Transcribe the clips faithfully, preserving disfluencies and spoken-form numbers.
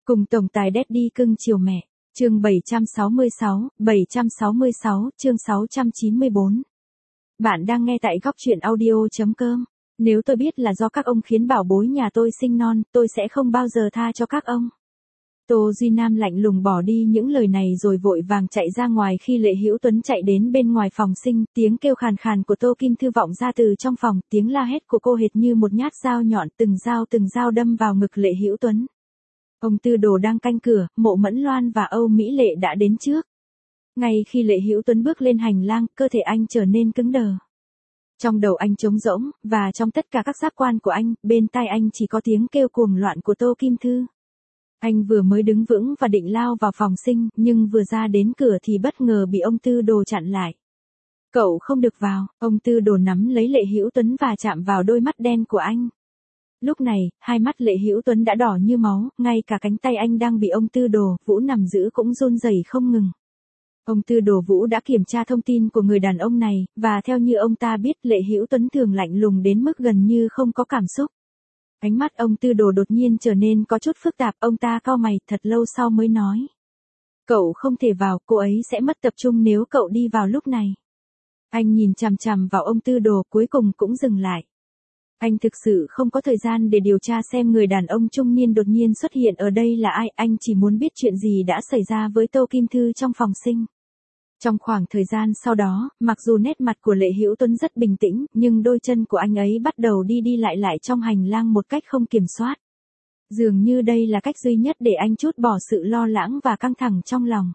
Cùng tổng tài Daddy cưng chiều mẹ. Chương bảy trăm sáu mươi sáu, bảy trăm sáu mươi sáu, chương sáu trăm chín mươi bốn. Bạn đang nghe tại góc truyện audio chấm com. Nếu tôi biết là do các ông khiến bảo bối nhà tôi sinh non, tôi sẽ không bao giờ tha cho các ông. Tô Duy Nam lạnh lùng bỏ đi những lời này rồi vội vàng chạy ra ngoài. Khi Lệ Hữu Tuấn chạy đến bên ngoài phòng sinh, tiếng kêu khàn khàn của Tô Kim Thư vọng ra từ trong phòng, tiếng la hét của cô hệt như một nhát dao nhọn, từng dao từng dao đâm vào ngực Lệ Hữu Tuấn. Ông Tư Đồ đang canh cửa, Mộ Mẫn Loan và Âu Mỹ Lệ đã đến trước. Ngay khi Lệ Hữu Tuấn bước lên hành lang, cơ thể anh trở nên cứng đờ. Trong đầu anh trống rỗng, và trong tất cả các giác quan của anh, bên tai anh chỉ có tiếng kêu cuồng loạn của Tô Kim Thư. Anh vừa mới đứng vững và định lao vào phòng sinh, nhưng vừa ra đến cửa thì bất ngờ bị ông Tư Đồ chặn lại. Cậu không được vào. Ông Tư Đồ nắm lấy Lệ Hữu Tuấn và chạm vào đôi mắt đen của anh. Lúc này, hai mắt Lệ Hữu Tuấn đã đỏ như máu, ngay cả cánh tay anh đang bị ông Tư Đồ Vũ nằm giữ cũng run rẩy không ngừng. Ông Tư Đồ Vũ đã kiểm tra thông tin của người đàn ông này, và theo như ông ta biết, Lệ Hữu Tuấn thường lạnh lùng đến mức gần như không có cảm xúc. Ánh mắt ông Tư Đồ đột nhiên trở nên có chút phức tạp, ông ta cau mày thật lâu sau mới nói. Cậu không thể vào, cô ấy sẽ mất tập trung nếu cậu đi vào lúc này. Anh nhìn chằm chằm vào ông Tư Đồ, cuối cùng cũng dừng lại. Anh thực sự không có thời gian để điều tra xem người đàn ông trung niên đột nhiên xuất hiện ở đây là ai, anh chỉ muốn biết chuyện gì đã xảy ra với Tô Kim Thư trong phòng sinh. Trong khoảng thời gian sau đó, mặc dù nét mặt của Lệ Hữu Tuấn rất bình tĩnh, nhưng đôi chân của anh ấy bắt đầu đi đi lại lại trong hành lang một cách không kiểm soát. Dường như đây là cách duy nhất để anh trút bỏ sự lo lắng và căng thẳng trong lòng.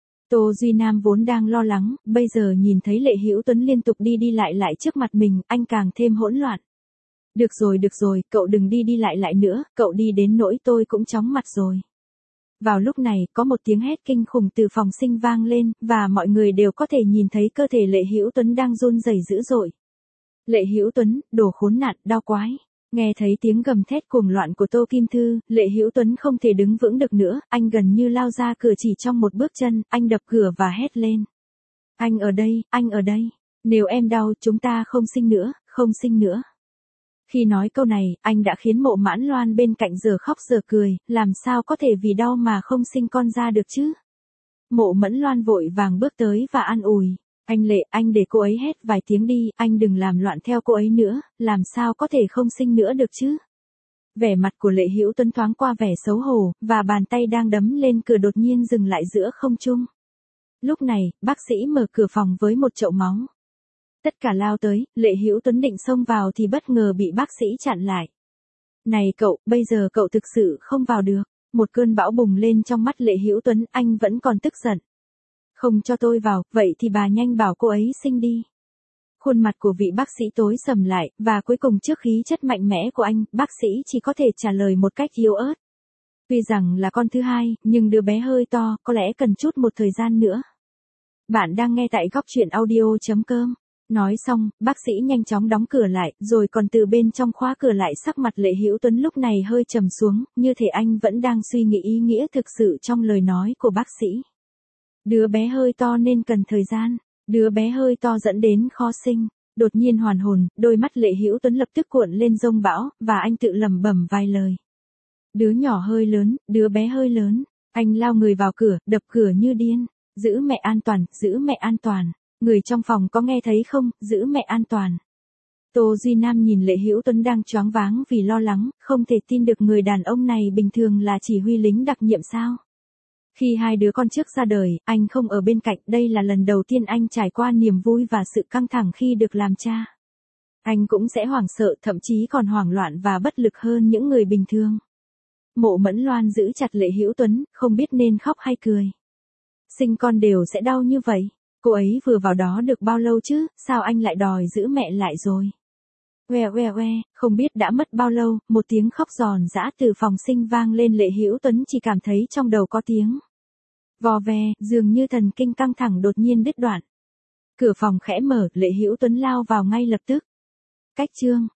Tô Duy Nam vốn đang lo lắng, bây giờ nhìn thấy Lệ Hữu Tuấn liên tục đi đi lại lại trước mặt mình, anh càng thêm hỗn loạn. Được rồi được rồi, cậu đừng đi đi lại lại nữa, cậu đi đến nỗi tôi cũng chóng mặt rồi. Vào lúc này, có một tiếng hét kinh khủng từ phòng sinh vang lên, và mọi người đều có thể nhìn thấy cơ thể Lệ Hữu Tuấn đang run rẩy dữ dội. Lệ Hữu Tuấn, đồ khốn nạn, đau quái. Nghe thấy tiếng gầm thét cuồng loạn của Tô Kim Thư, Lệ Hữu Tuấn không thể đứng vững được nữa, anh gần như lao ra cửa chỉ trong một bước chân, anh đập cửa và hét lên. Anh ở đây, anh ở đây. Nếu em đau, chúng ta không sinh nữa, không sinh nữa. Khi nói câu này, anh đã khiến Mộ Mãn Loan bên cạnh giờ khóc giờ cười, làm sao có thể vì đau mà không sinh con ra được chứ? Mộ Mẫn Loan vội vàng bước tới và an ủi. Anh Lệ, anh để cô ấy hét vài tiếng đi, anh đừng làm loạn theo cô ấy nữa, làm sao có thể không sinh nữa được chứ? Vẻ mặt của Lệ Hữu Tuấn thoáng qua vẻ xấu hổ, và bàn tay đang đấm lên cửa đột nhiên dừng lại giữa không trung. Lúc này, bác sĩ mở cửa phòng với một chậu máu. Tất cả lao tới, Lệ Hữu Tuấn định xông vào thì bất ngờ bị bác sĩ chặn lại. Này cậu, bây giờ cậu thực sự không vào được. Một cơn bão bùng lên trong mắt Lệ Hữu Tuấn, anh vẫn còn tức giận. Không cho tôi vào, vậy thì bà nhanh bảo cô ấy sinh đi. Khuôn mặt của vị bác sĩ tối sầm lại, và cuối cùng trước khí chất mạnh mẽ của anh, bác sĩ chỉ có thể trả lời một cách yếu ớt. Tuy rằng là con thứ hai, nhưng đứa bé hơi to, có lẽ cần chút một thời gian nữa. Bạn đang nghe tại góc truyện audio chấm com. Nói xong, bác sĩ nhanh chóng đóng cửa lại, rồi còn từ bên trong khóa cửa lại. Sắc mặt Lệ Hữu Tuấn lúc này hơi trầm xuống, như thể anh vẫn đang suy nghĩ ý nghĩa thực sự trong lời nói của bác sĩ. Đứa bé hơi to nên cần thời gian, đứa bé hơi to dẫn đến khó sinh. Đột nhiên hoàn hồn, đôi mắt Lệ Hữu Tuấn lập tức cuộn lên giông bão, và anh tự lẩm bẩm vài lời. Đứa nhỏ hơi lớn, đứa bé hơi lớn. Anh lao người vào cửa, đập cửa như điên. Giữ mẹ an toàn, giữ mẹ an toàn. Người trong phòng có nghe thấy không, giữ mẹ an toàn. Tô Duy Nam nhìn Lệ Hữu Tuấn đang choáng váng vì lo lắng, không thể tin được người đàn ông này bình thường là chỉ huy lính đặc nhiệm sao. Khi hai đứa con trước ra đời, anh không ở bên cạnh, đây là lần đầu tiên anh trải qua niềm vui và sự căng thẳng khi được làm cha. Anh cũng sẽ hoảng sợ, thậm chí còn hoảng loạn và bất lực hơn những người bình thường. Mộ Mẫn Loan giữ chặt Lệ Hữu Tuấn, không biết nên khóc hay cười. Sinh con đều sẽ đau như vậy. Cô ấy vừa vào đó được bao lâu chứ, sao anh lại đòi giữ mẹ lại rồi? Oe oe oe, không biết đã mất bao lâu, một tiếng khóc giòn giã từ phòng sinh vang lên. Lệ Hữu Tuấn chỉ cảm thấy trong đầu có tiếng vò ve, dường như thần kinh căng thẳng đột nhiên đứt đoạn. Cửa phòng khẽ mở, Lệ Hữu Tuấn lao vào ngay lập tức. Cách chương